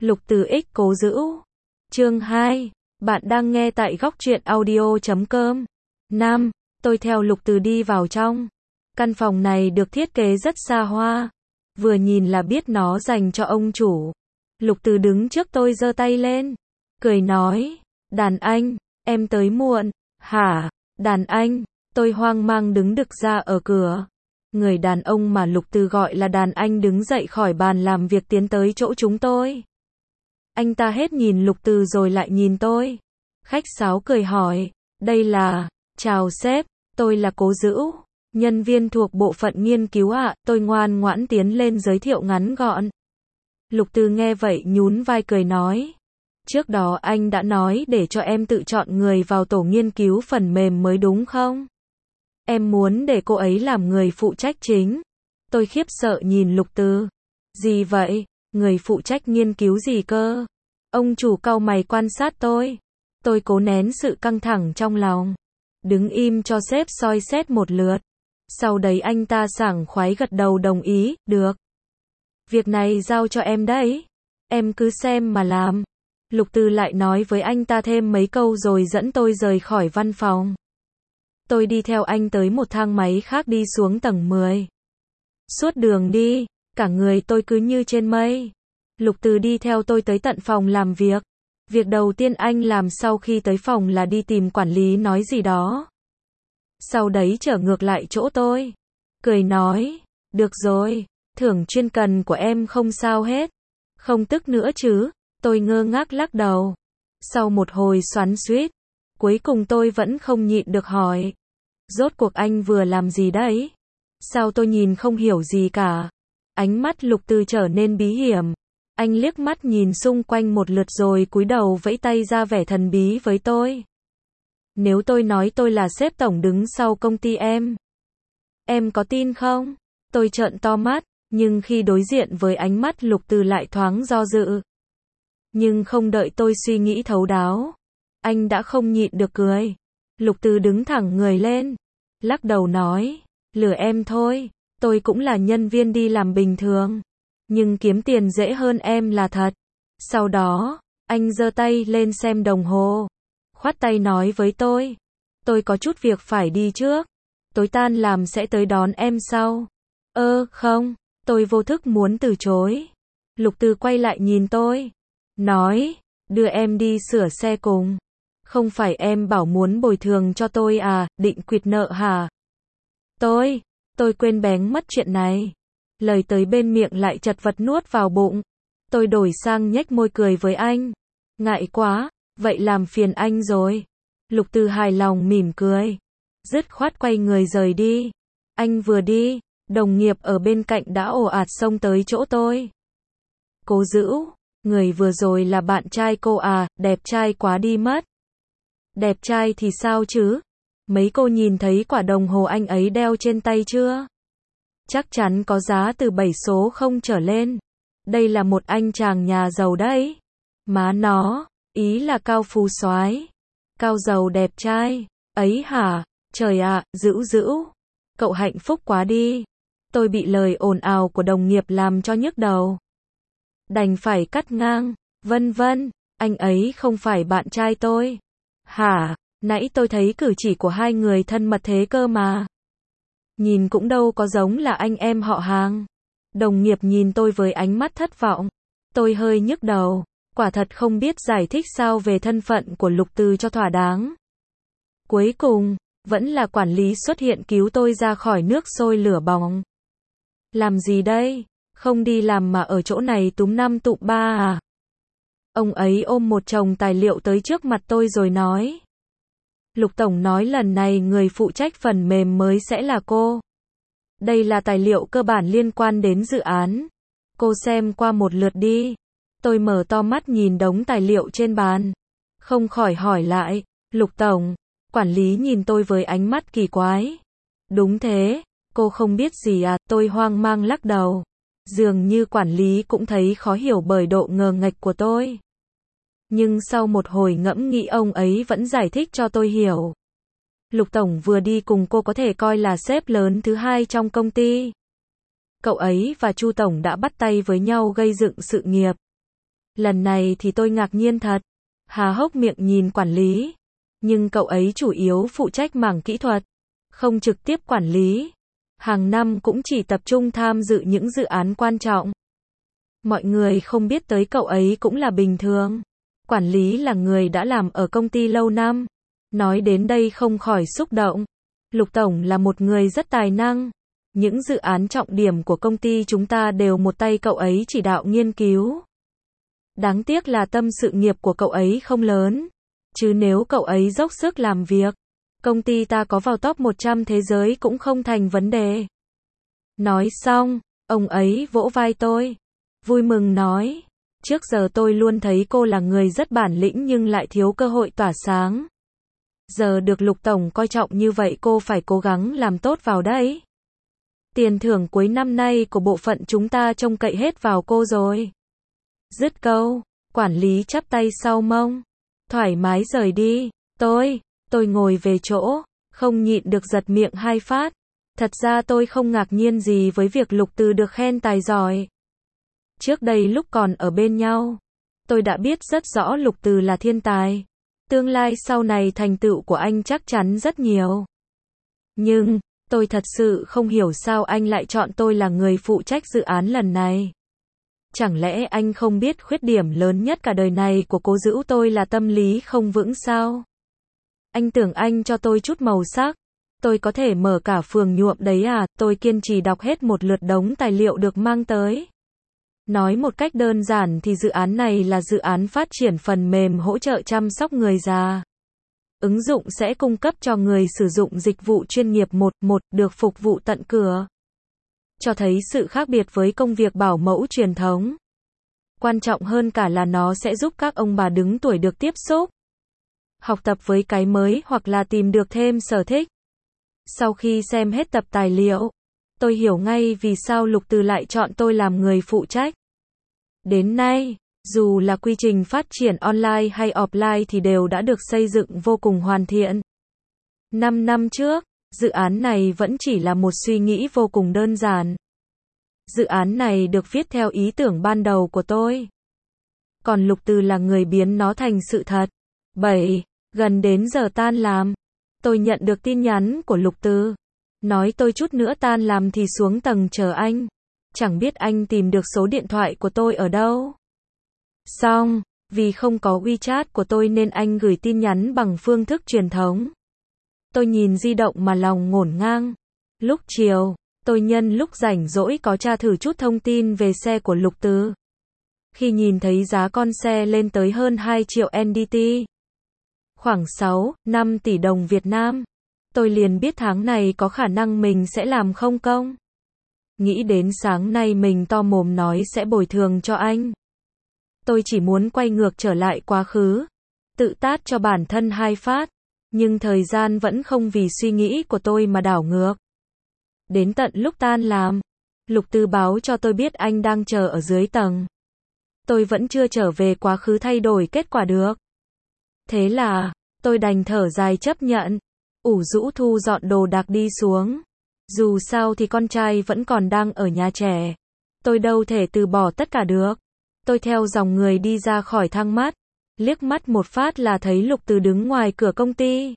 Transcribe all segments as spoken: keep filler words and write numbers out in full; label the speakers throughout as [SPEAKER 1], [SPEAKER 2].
[SPEAKER 1] Lục Từ X Cố Giữ. Chương hai. Bạn đang nghe tại góc truyện audio chấm com. Nam, tôi theo Lục Từ đi vào trong. Căn phòng này được thiết kế rất xa hoa. Vừa nhìn là biết nó dành cho ông chủ. Lục Từ đứng trước tôi giơ tay lên. Cười nói, đàn anh, em tới muộn. Hả, đàn anh, tôi hoang mang đứng đực ra ở cửa. Người đàn ông mà Lục Từ gọi là đàn anh đứng dậy khỏi bàn làm việc tiến tới chỗ chúng tôi. Anh ta hết nhìn Lục Từ rồi lại nhìn tôi. Khách sáo cười hỏi, đây là, chào sếp, tôi là Cố Giữ, nhân viên thuộc bộ phận nghiên cứu ạ. Tôi ngoan ngoãn tiến lên giới thiệu ngắn gọn. Lục Từ nghe vậy nhún vai cười nói, trước đó anh đã nói để cho em tự chọn người vào tổ nghiên cứu phần mềm mới đúng không? Em muốn để cô ấy làm người phụ trách chính. Tôi khiếp sợ nhìn Lục Từ. Gì vậy? Người phụ trách nghiên cứu gì cơ? Ông chủ cau mày quan sát tôi. Tôi cố nén sự căng thẳng trong lòng. Đứng im cho sếp soi xét một lượt. Sau đấy anh ta sảng khoái gật đầu đồng ý, được. Việc này giao cho em đấy. Em cứ xem mà làm. Lục Từ lại nói với anh ta thêm mấy câu rồi dẫn tôi rời khỏi văn phòng. Tôi đi theo anh tới một thang máy khác đi xuống tầng mười. Suốt đường đi, cả người tôi cứ như trên mây. Lục Từ đi theo tôi tới tận phòng làm việc. Việc đầu tiên anh làm sau khi tới phòng là đi tìm quản lý nói gì đó. Sau đấy trở ngược lại chỗ tôi. Cười nói, được rồi, thưởng chuyên cần của em không sao hết. Không tức nữa chứ, tôi ngơ ngác lắc đầu. Sau một hồi xoắn xuýt, cuối cùng tôi vẫn không nhịn được hỏi. Rốt cuộc anh vừa làm gì đấy? Sao tôi nhìn không hiểu gì cả? Ánh mắt Lục Từ trở nên bí hiểm. Anh liếc mắt nhìn xung quanh một lượt rồi cúi đầu vẫy tay ra vẻ thần bí với tôi. Nếu tôi nói tôi là sếp tổng đứng sau công ty em, em có tin không? Tôi trợn to mắt, nhưng khi đối diện với ánh mắt Lục Từ lại thoáng do dự. Nhưng không đợi tôi suy nghĩ thấu đáo, anh đã không nhịn được cười. Lục Từ đứng thẳng người lên, lắc đầu nói, lừa em thôi, tôi cũng là nhân viên đi làm bình thường, nhưng kiếm tiền dễ hơn em là thật. Sau đó, anh giơ tay lên xem đồng hồ, khoát tay nói với tôi, tôi có chút việc phải đi trước, tối tan làm sẽ tới đón em sau. Ơ, không, tôi vô thức muốn từ chối. Lục Từ quay lại nhìn tôi, nói, đưa em đi sửa xe cùng. Không phải em bảo muốn bồi thường cho tôi à, định quỵt nợ hả? Tôi, tôi quên bén mất chuyện này. Lời tới bên miệng lại chật vật nuốt vào bụng. Tôi đổi sang nhếch môi cười với anh. Ngại quá, vậy làm phiền anh rồi. Lục Từ hài lòng mỉm cười. Dứt khoát quay người rời đi. Anh vừa đi, đồng nghiệp ở bên cạnh đã ồ ạt xông tới chỗ tôi. Cố Giữ, người vừa rồi là bạn trai cô à, đẹp trai quá đi mất. Đẹp trai thì sao chứ? Mấy cô nhìn thấy quả đồng hồ anh ấy đeo trên tay chưa? Chắc chắn có giá từ bảy số không trở lên. Đây là một anh chàng nhà giàu đấy. Má nó, ý là cao phú soái, cao giàu đẹp trai. Ấy hả? Trời ạ, Giữ Giữ, cậu hạnh phúc quá đi. Tôi bị lời ồn ào của đồng nghiệp làm cho nhức đầu. Đành phải cắt ngang. Vân vân, anh ấy không phải bạn trai tôi. Hả, nãy tôi thấy cử chỉ của hai người thân mật thế cơ mà. Nhìn cũng đâu có giống là anh em họ hàng. Đồng nghiệp nhìn tôi với ánh mắt thất vọng. Tôi hơi nhức đầu, quả thật không biết giải thích sao về thân phận của Lục Từ cho thỏa đáng. Cuối cùng, vẫn là quản lý xuất hiện cứu tôi ra khỏi nước sôi lửa bỏng. Làm gì đây? Không đi làm mà ở chỗ này túm năm tụm ba à? Ông ấy ôm một chồng tài liệu tới trước mặt tôi rồi nói. Lục Tổng nói lần này người phụ trách phần mềm mới sẽ là cô. Đây là tài liệu cơ bản liên quan đến dự án. Cô xem qua một lượt đi. Tôi mở to mắt nhìn đống tài liệu trên bàn. Không khỏi hỏi lại, Lục Tổng, quản lý nhìn tôi với ánh mắt kỳ quái. Đúng thế, cô không biết gì à, tôi hoang mang lắc đầu. Dường như quản lý cũng thấy khó hiểu bởi độ ngờ nghệch của tôi. Nhưng sau một hồi ngẫm nghĩ ông ấy vẫn giải thích cho tôi hiểu. Lục Tổng vừa đi cùng cô có thể coi là sếp lớn thứ hai trong công ty. Cậu ấy và Chu Tổng đã bắt tay với nhau gây dựng sự nghiệp. Lần này thì tôi ngạc nhiên thật. Há hốc miệng nhìn quản lý. Nhưng cậu ấy chủ yếu phụ trách mảng kỹ thuật, không trực tiếp quản lý. Hàng năm cũng chỉ tập trung tham dự những dự án quan trọng. Mọi người không biết tới cậu ấy cũng là bình thường. Quản lý là người đã làm ở công ty lâu năm. Nói đến đây không khỏi xúc động. Lục Tổng là một người rất tài năng. Những dự án trọng điểm của công ty chúng ta đều một tay cậu ấy chỉ đạo nghiên cứu. Đáng tiếc là tâm sự nghiệp của cậu ấy không lớn. Chứ nếu cậu ấy dốc sức làm việc, công ty ta có vào top một trăm thế giới cũng không thành vấn đề. Nói xong, ông ấy vỗ vai tôi. Vui mừng nói. Trước giờ tôi luôn thấy cô là người rất bản lĩnh nhưng lại thiếu cơ hội tỏa sáng. Giờ được Lục Tổng coi trọng như vậy cô phải cố gắng làm tốt vào đấy. Tiền thưởng cuối năm nay của bộ phận chúng ta trông cậy hết vào cô rồi. Dứt câu, quản lý chắp tay sau mông. Thoải mái rời đi. Tôi, tôi ngồi về chỗ, không nhịn được giật miệng hai phát. Thật ra tôi không ngạc nhiên gì với việc Lục Từ được khen tài giỏi. Trước đây lúc còn ở bên nhau, tôi đã biết rất rõ Lục Từ là thiên tài. Tương lai sau này thành tựu của anh chắc chắn rất nhiều. Nhưng, tôi thật sự không hiểu sao anh lại chọn tôi là người phụ trách dự án lần này. Chẳng lẽ anh không biết khuyết điểm lớn nhất cả đời này của cô Dữu tôi là tâm lý không vững sao? Anh tưởng anh cho tôi chút màu sắc, tôi có thể mở cả phường nhuộm đấy à? Tôi kiên trì đọc hết một lượt đống tài liệu được mang tới. Nói một cách đơn giản thì dự án này là dự án phát triển phần mềm hỗ trợ chăm sóc người già. Ứng dụng sẽ cung cấp cho người sử dụng dịch vụ chuyên nghiệp một một được phục vụ tận cửa. Cho thấy sự khác biệt với công việc bảo mẫu truyền thống. Quan trọng hơn cả là nó sẽ giúp các ông bà đứng tuổi được tiếp xúc, học tập với cái mới hoặc là tìm được thêm sở thích. Sau khi xem hết tập tài liệu, tôi hiểu ngay vì sao Lục Từ lại chọn tôi làm người phụ trách. Đến nay, dù là quy trình phát triển online hay offline thì đều đã được xây dựng vô cùng hoàn thiện. Năm năm trước, dự án này vẫn chỉ là một suy nghĩ vô cùng đơn giản. Dự án này được viết theo ý tưởng ban đầu của tôi. Còn Lục Từ là người biến nó thành sự thật. bảy. Gần đến giờ tan làm, tôi nhận được tin nhắn của Lục Từ. Nói tôi chút nữa tan làm thì xuống tầng chờ anh. Chẳng biết anh tìm được số điện thoại của tôi ở đâu. Xong, vì không có WeChat của tôi nên anh gửi tin nhắn bằng phương thức truyền thống. Tôi nhìn di động mà lòng ngổn ngang. Lúc chiều, tôi nhân lúc rảnh rỗi có tra thử chút thông tin về xe của Lục Từ. Khi nhìn thấy giá con xe lên tới hơn hai triệu en đê tê, khoảng sáu, năm tỷ đồng Việt Nam, tôi liền biết tháng này có khả năng mình sẽ làm không công. Nghĩ đến sáng nay mình to mồm nói sẽ bồi thường cho anh. Tôi chỉ muốn quay ngược trở lại quá khứ, tự tát cho bản thân hai phát, nhưng thời gian vẫn không vì suy nghĩ của tôi mà đảo ngược. Đến tận lúc tan làm, Lục Từ báo cho tôi biết anh đang chờ ở dưới tầng. Tôi vẫn chưa trở về quá khứ thay đổi kết quả được. Thế là, tôi đành thở dài chấp nhận, ủ rũ thu dọn đồ đạc đi xuống. Dù sao thì con trai vẫn còn đang ở nhà trẻ. Tôi đâu thể từ bỏ tất cả được. Tôi theo dòng người đi ra khỏi thang mắt. Liếc mắt một phát là thấy Lục Từ đứng ngoài cửa công ty.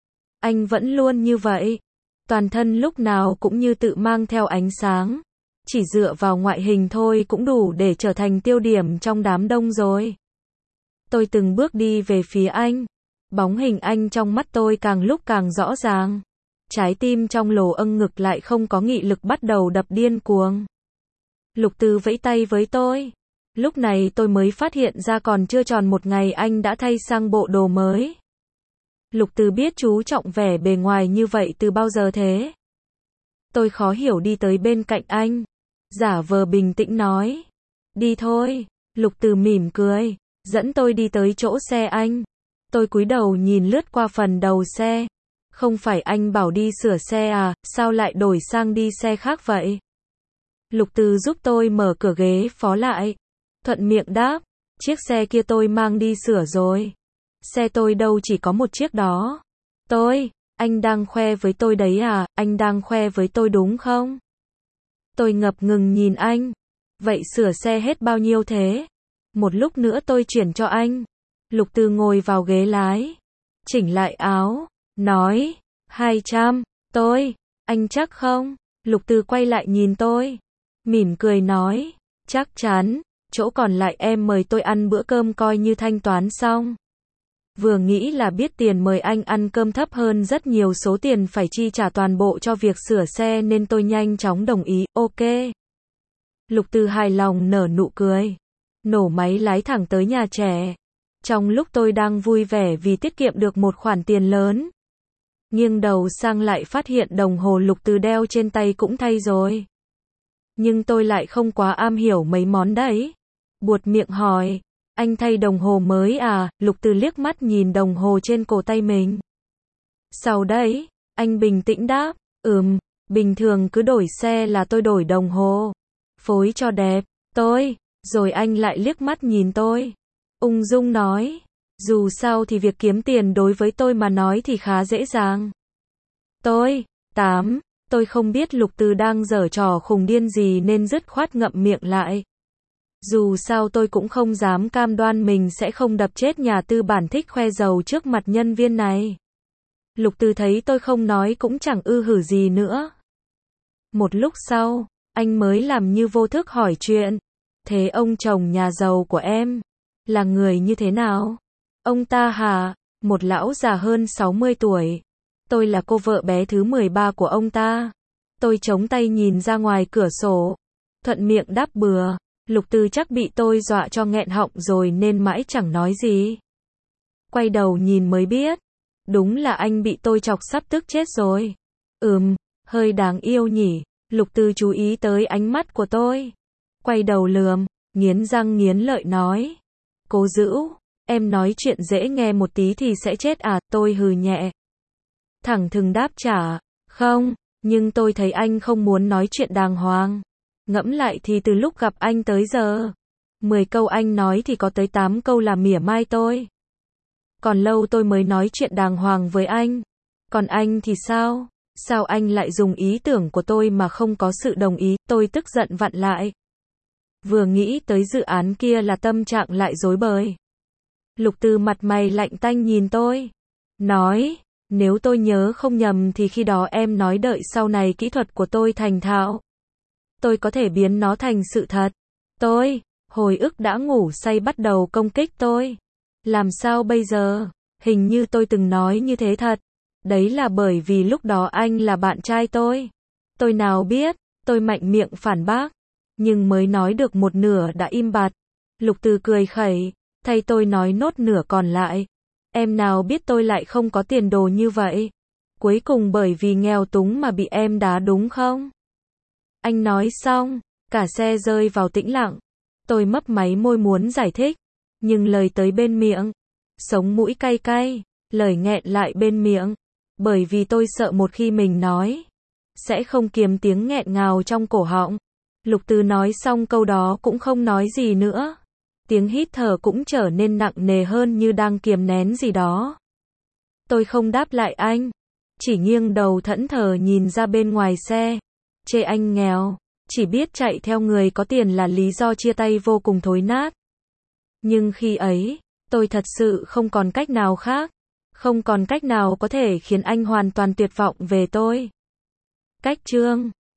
[SPEAKER 1] Anh vẫn luôn như vậy. Toàn thân lúc nào cũng như tự mang theo ánh sáng. Chỉ dựa vào ngoại hình thôi cũng đủ để trở thành tiêu điểm trong đám đông rồi. Tôi từng bước đi về phía anh. Bóng hình anh trong mắt tôi càng lúc càng rõ ràng. Trái tim trong lồ âng ngực lại không có nghị lực bắt đầu đập điên cuồng. Lục Từ vẫy tay với tôi. Lúc này tôi mới phát hiện ra còn chưa tròn một ngày anh đã thay sang bộ đồ mới. Lục Từ biết chú trọng vẻ bề ngoài như vậy từ bao giờ thế? Tôi khó hiểu đi tới bên cạnh anh. Giả vờ bình tĩnh nói. Đi thôi. Lục Từ mỉm cười. Dẫn tôi đi tới chỗ xe anh. Tôi cúi đầu nhìn lướt qua phần đầu xe. Không phải anh bảo đi sửa xe à, sao lại đổi sang đi xe khác vậy? Lục Từ giúp tôi mở cửa ghế phó lại. Thuận miệng đáp, chiếc xe kia tôi mang đi sửa rồi. Xe tôi đâu chỉ có một chiếc đó. Tôi, anh đang khoe với tôi đấy à, anh đang khoe với tôi đúng không? Tôi ngập ngừng nhìn anh. Vậy sửa xe hết bao nhiêu thế? Một lúc nữa tôi chuyển cho anh. Lục Từ ngồi vào ghế lái, chỉnh lại áo, nói, hai trăm, tôi, anh chắc không? Lục Từ quay lại nhìn tôi, mỉm cười nói, chắc chắn, chỗ còn lại em mời tôi ăn bữa cơm coi như thanh toán xong. Vừa nghĩ là biết tiền mời anh ăn cơm thấp hơn rất nhiều số tiền phải chi trả toàn bộ cho việc sửa xe nên tôi nhanh chóng đồng ý, ok. Lục Từ hài lòng nở nụ cười, nổ máy lái thẳng tới nhà trẻ. Trong lúc tôi đang vui vẻ vì tiết kiệm được một khoản tiền lớn, nghiêng đầu sang lại phát hiện đồng hồ Lục Từ đeo trên tay cũng thay rồi. Nhưng tôi lại không quá am hiểu mấy món đấy. Buột miệng hỏi, anh thay đồng hồ mới à? Lục Từ liếc mắt nhìn đồng hồ trên cổ tay mình. Sau đấy, anh bình tĩnh đáp, ừm, bình thường cứ đổi xe là tôi đổi đồng hồ. Phối cho đẹp, tôi. Rồi anh lại liếc mắt nhìn tôi, ung dung nói, dù sao thì việc kiếm tiền đối với tôi mà nói thì khá dễ dàng. Tôi, tám, tôi không biết Lục Từ đang giở trò khùng điên gì nên dứt khoát ngậm miệng lại. Dù sao tôi cũng không dám cam đoan mình sẽ không đập chết nhà tư bản thích khoe giàu trước mặt nhân viên này. Lục Từ thấy tôi không nói cũng chẳng ư hử gì nữa. Một lúc sau, anh mới làm như vô thức hỏi chuyện. Thế ông chồng nhà giàu của em là người như thế nào? Ông ta hả? Một lão già hơn sáu mươi tuổi. Tôi là cô vợ bé thứ mười ba của ông ta. Tôi chống tay nhìn ra ngoài cửa sổ, thuận miệng đáp bừa. Lục Từ chắc bị tôi dọa cho nghẹn họng rồi nên mãi chẳng nói gì. Quay đầu nhìn mới biết, đúng là anh bị tôi chọc sắp tức chết rồi. Ừm, hơi đáng yêu nhỉ. Lục Từ chú ý tới ánh mắt của tôi, quay đầu lườm, nghiến răng nghiến lợi nói, cố giữ, em nói chuyện dễ nghe một tí thì sẽ chết à? Tôi hừ nhẹ, thẳng thừng đáp trả, không, nhưng tôi thấy anh không muốn nói chuyện đàng hoàng. Ngẫm lại thì từ lúc gặp anh tới giờ, mười câu anh nói thì có tới tám câu là mỉa mai tôi. Còn lâu tôi mới nói chuyện đàng hoàng với anh. Còn anh thì sao? Sao anh lại dùng ý tưởng của tôi mà không có sự đồng ý? Tôi tức giận vặn lại. Vừa nghĩ tới dự án kia là tâm trạng lại rối bời. Lục Từ mặt mày lạnh tanh nhìn tôi, nói, nếu tôi nhớ không nhầm thì khi đó em nói đợi sau này kỹ thuật của tôi thành thạo, tôi có thể biến nó thành sự thật. Tôi, hồi ức đã ngủ say bắt đầu công kích tôi. Làm sao bây giờ? Hình như tôi từng nói như thế thật. Đấy là bởi vì lúc đó anh là bạn trai tôi. Tôi nào biết, tôi mạnh miệng phản bác. Nhưng mới nói được một nửa đã im bặt. Lục Từ cười khẩy, thay tôi nói nốt nửa còn lại. Em nào biết tôi lại không có tiền đồ như vậy. Cuối cùng bởi vì nghèo túng mà bị em đá đúng không? Anh nói xong, cả xe rơi vào tĩnh lặng. Tôi mấp máy môi muốn giải thích, nhưng lời tới bên miệng, sống mũi cay cay, lời nghẹn lại bên miệng. Bởi vì tôi sợ một khi mình nói, sẽ không kiềm tiếng nghẹn ngào trong cổ họng. Lục Từ nói xong câu đó cũng không nói gì nữa. Tiếng hít thở cũng trở nên nặng nề hơn như đang kiềm nén gì đó. Tôi không đáp lại anh, chỉ nghiêng đầu thẫn thờ nhìn ra bên ngoài xe. Chê anh nghèo, chỉ biết chạy theo người có tiền là lý do chia tay vô cùng thối nát. Nhưng khi ấy, tôi thật sự không còn cách nào khác. Không còn cách nào có thể khiến anh hoàn toàn tuyệt vọng về tôi. Cách chương